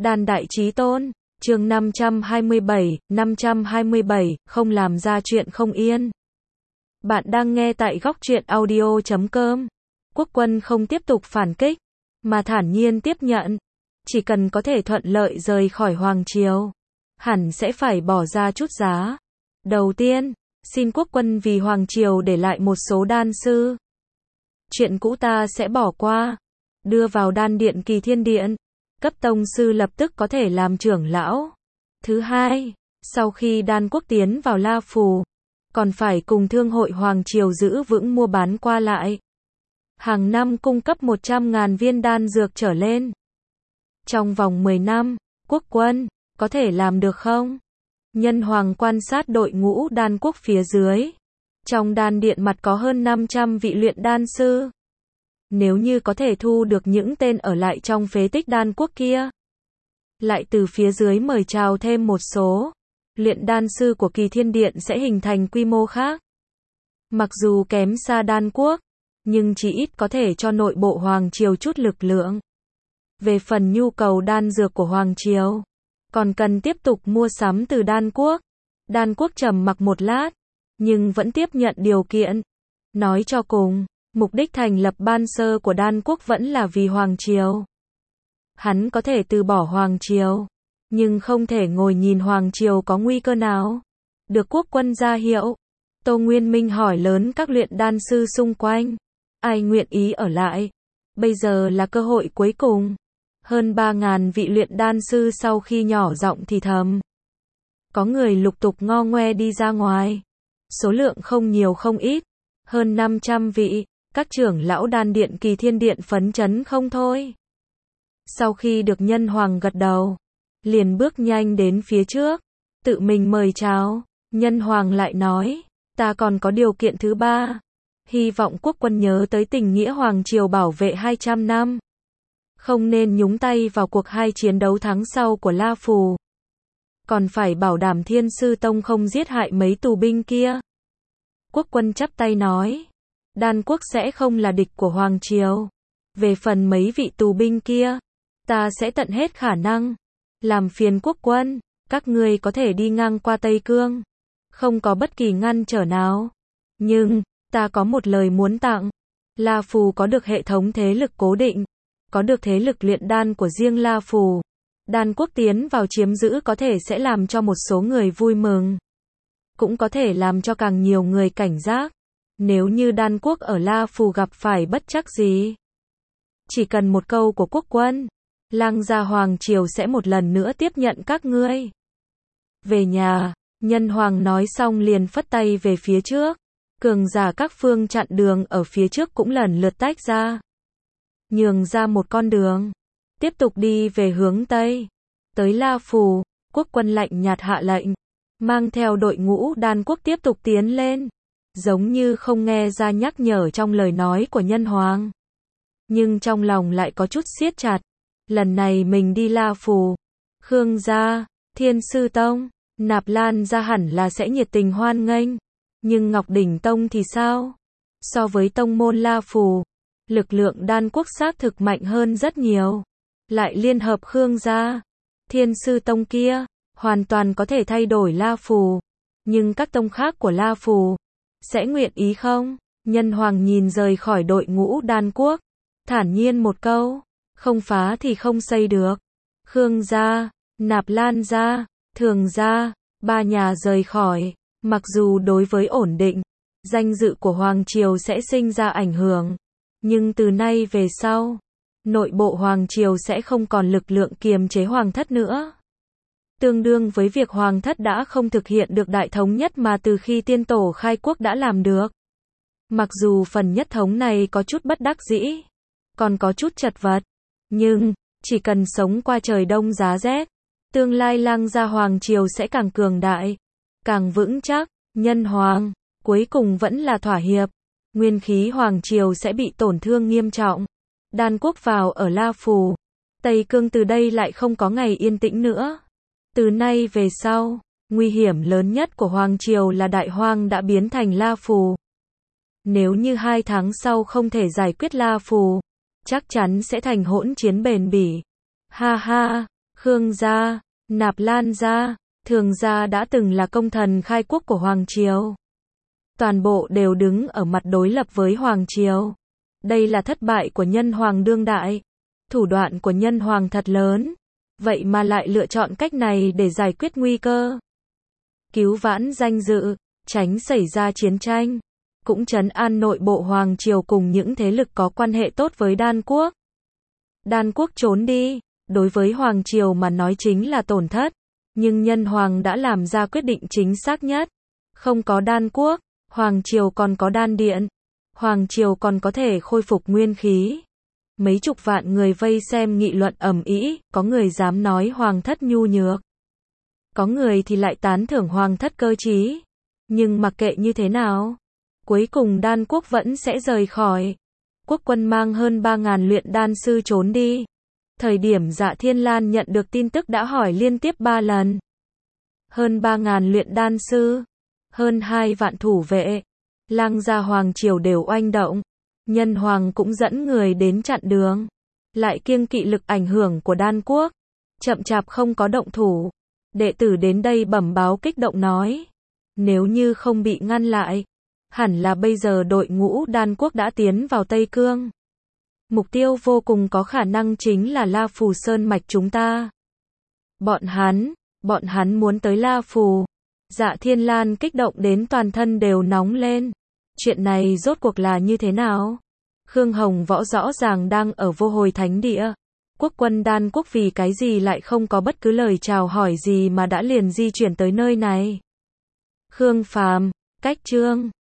Đan Đại Chí Tôn, chương 527, không làm ra chuyện không yên. Bạn đang nghe tại góc truyện audio.com. Quốc quân không tiếp tục phản kích, mà thản nhiên tiếp nhận. Chỉ cần có thể thuận lợi rời khỏi Hoàng Triều, hẳn sẽ phải bỏ ra chút giá. Đầu tiên, xin quốc quân vì Hoàng Triều để lại một số đan sư. Chuyện cũ ta sẽ bỏ qua, đưa vào đan điện Kỳ Thiên Điện. Cấp tông sư lập tức có thể làm trưởng lão. Thứ hai, sau khi đan quốc tiến vào La Phù, còn phải cùng Thương hội Hoàng Triều giữ vững mua bán qua lại. Hàng năm cung cấp 100.000 viên đan dược trở lên. Trong vòng 10 năm, quốc quân, có thể làm được không? Nhân Hoàng quan sát đội ngũ đan quốc phía dưới. Trong đan điện mặt có hơn 500 vị luyện đan sư. Nếu như có thể thu được những tên ở lại trong phế tích đan quốc kia, lại từ phía dưới mời chào thêm một số, luyện đan sư của Kỳ Thiên Điện sẽ hình thành quy mô khác. Mặc dù kém xa đan quốc, nhưng chỉ ít có thể cho nội bộ Hoàng Triều chút lực lượng. Về phần nhu cầu đan dược của Hoàng Triều, còn cần tiếp tục mua sắm từ đan quốc. Đan quốc trầm mặc một lát, nhưng vẫn tiếp nhận điều kiện. Nói cho cùng, mục đích thành lập ban sơ của đan quốc vẫn là vì Hoàng Triều. Hắn có thể từ bỏ Hoàng Triều, nhưng không thể ngồi nhìn Hoàng Triều có nguy cơ nào. Được quốc quân ra hiệu, Tô Nguyên Minh hỏi lớn các luyện đan sư xung quanh. Ai nguyện ý ở lại? Bây giờ là cơ hội cuối cùng. Hơn 3.000 vị luyện đan sư sau khi nhỏ giọng thì thầm. Có người lục tục ngo ngoe đi ra ngoài. Số lượng không nhiều không ít. Hơn 500 vị. Các trưởng lão đan điện Kỳ Thiên Điện phấn chấn không thôi. Sau khi được Nhân Hoàng gật đầu, liền bước nhanh đến phía trước, tự mình mời chào. Nhân Hoàng lại nói, ta còn có điều kiện thứ ba. Hy vọng quốc quân nhớ tới tình nghĩa Hoàng Triều bảo vệ 200 năm. Không nên nhúng tay vào cuộc hai chiến đấu tháng sau của La Phù. Còn phải bảo đảm Thiên Sư Tông không giết hại mấy tù binh kia. Quốc quân chắp tay nói, đan quốc sẽ không là địch của Hoàng Triều. Về phần mấy vị tù binh kia, ta sẽ tận hết khả năng. Làm phiền quốc quân, các ngươi có thể đi ngang qua Tây Cương. Không có bất kỳ ngăn trở nào. Nhưng, ta có một lời muốn tặng. La Phù có được hệ thống thế lực cố định. Có được thế lực luyện đan của riêng La Phù. Đan quốc tiến vào chiếm giữ có thể sẽ làm cho một số người vui mừng. Cũng có thể làm cho càng nhiều người cảnh giác. Nếu như đan quốc ở La Phù gặp phải bất trắc gì, chỉ cần một câu của quốc quân, Lang gia Hoàng Triều sẽ một lần nữa tiếp nhận các ngươi. Về nhà, Nhân Hoàng nói xong liền phất tay về phía trước. Cường giả các phương chặn đường ở phía trước cũng lần lượt tách ra. Nhường ra một con đường. Tiếp tục đi về hướng Tây. Tới La Phù, quốc quân lạnh nhạt hạ lệnh. Mang theo đội ngũ đan quốc tiếp tục tiến lên. Giống như không nghe ra nhắc nhở trong lời nói của Nhân Hoàng. Nhưng trong lòng lại có chút siết chặt. Lần này mình đi La Phù, Khương gia, Thiên Sư Tông, Nạp Lan gia hẳn là sẽ nhiệt tình hoan nghênh. Nhưng Ngọc Đỉnh Tông thì sao? So với tông môn La Phù, lực lượng đan quốc xác thực mạnh hơn rất nhiều. Lại liên hợp Khương gia, Thiên Sư Tông kia, hoàn toàn có thể thay đổi La Phù. Nhưng các tông khác của La Phù, sẽ nguyện ý không? Nhân Hoàng nhìn rời khỏi đội ngũ đan quốc, thản nhiên một câu, không phá thì không xây được. Khương gia, Nạp Lan gia, Thường gia, ba nhà rời khỏi, mặc dù đối với ổn định, danh dự của Hoàng Triều sẽ sinh ra ảnh hưởng, nhưng từ nay về sau, nội bộ Hoàng Triều sẽ không còn lực lượng kiềm chế Hoàng thất nữa. Tương đương với việc Hoàng thất đã không thực hiện được đại thống nhất mà từ khi tiên tổ khai quốc đã làm được. Mặc dù phần nhất thống này có chút bất đắc dĩ, còn có chút chật vật, nhưng, chỉ cần sống qua trời đông giá rét, tương lai Lang gia Hoàng Triều sẽ càng cường đại, càng vững chắc. Nhân Hoàng, cuối cùng vẫn là thỏa hiệp. Nguyên khí Hoàng Triều sẽ bị tổn thương nghiêm trọng. Đan quốc vào ở La Phù. Tây Cương từ đây lại không có ngày yên tĩnh nữa. Từ nay về sau, nguy hiểm lớn nhất của Hoàng Triều là Đại Hoang đã biến thành La Phù. Nếu như 2 tháng sau không thể giải quyết La Phù, chắc chắn sẽ thành hỗn chiến bền bỉ. Ha ha, Khương gia, Nạp Lan gia, Thường gia đã từng là công thần khai quốc của Hoàng Triều. Toàn bộ đều đứng ở mặt đối lập với Hoàng Triều. Đây là thất bại của nhân hoàng đương đại. Thủ đoạn của nhân hoàng thật lớn. Vậy mà lại lựa chọn cách này để giải quyết nguy cơ. Cứu vãn danh dự, tránh xảy ra chiến tranh. Cũng trấn an nội bộ Hoàng Triều cùng những thế lực có quan hệ tốt với Đan Quốc. Đan Quốc trốn đi, đối với Hoàng Triều mà nói chính là tổn thất. Nhưng nhân hoàng đã làm ra quyết định chính xác nhất. Không có Đan Quốc, Hoàng Triều còn có Đan Điện. Hoàng Triều còn có thể khôi phục nguyên khí. Mấy chục vạn người vây xem nghị luận ầm ĩ, có người dám nói Hoàng thất nhu nhược. Có người thì lại tán thưởng Hoàng thất cơ trí. Nhưng mặc kệ như thế nào, cuối cùng Đan Quốc vẫn sẽ rời khỏi. Quốc quân mang hơn 3.000 luyện đan sư trốn đi. Thời điểm Dạ Thiên Lan nhận được tin tức đã hỏi liên tiếp 3 lần. Hơn 3.000 luyện đan sư, hơn 2 vạn thủ vệ, lang gia Hoàng Triều đều oanh động. Nhân hoàng cũng dẫn người đến chặn đường. Lại kiêng kỵ lực ảnh hưởng của Đan Quốc. Chậm chạp không có động thủ. Đệ tử đến đây bẩm báo kích động nói. Nếu như không bị ngăn lại, hẳn là bây giờ đội ngũ Đan Quốc đã tiến vào Tây Cương. Mục tiêu vô cùng có khả năng chính là La Phù Sơn mạch chúng ta. Bọn hắn muốn tới La Phù. Dạ Thiên Lan kích động đến toàn thân đều nóng lên. Chuyện này rốt cuộc là như thế nào? Khương Hồng Võ rõ ràng đang ở Vô Hồi Thánh Địa. Quốc quân Đan Quốc vì cái gì lại không có bất cứ lời chào hỏi gì mà đã liền di chuyển tới nơi này? Khương Phàm, cách chương